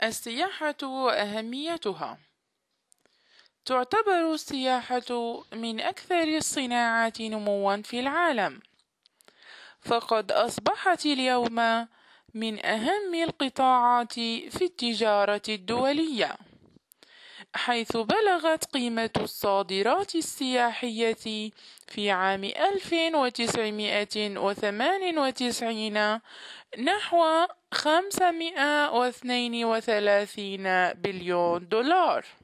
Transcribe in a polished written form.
السياحة وأهميتها. تعتبر السياحة من أكثر الصناعات نمواً في العالم، فقد أصبحت اليوم من أهم القطاعات في التجارة الدولية، حيث بلغت قيمة الصادرات السياحية في عام 1998 نحو 532 بليون دولار.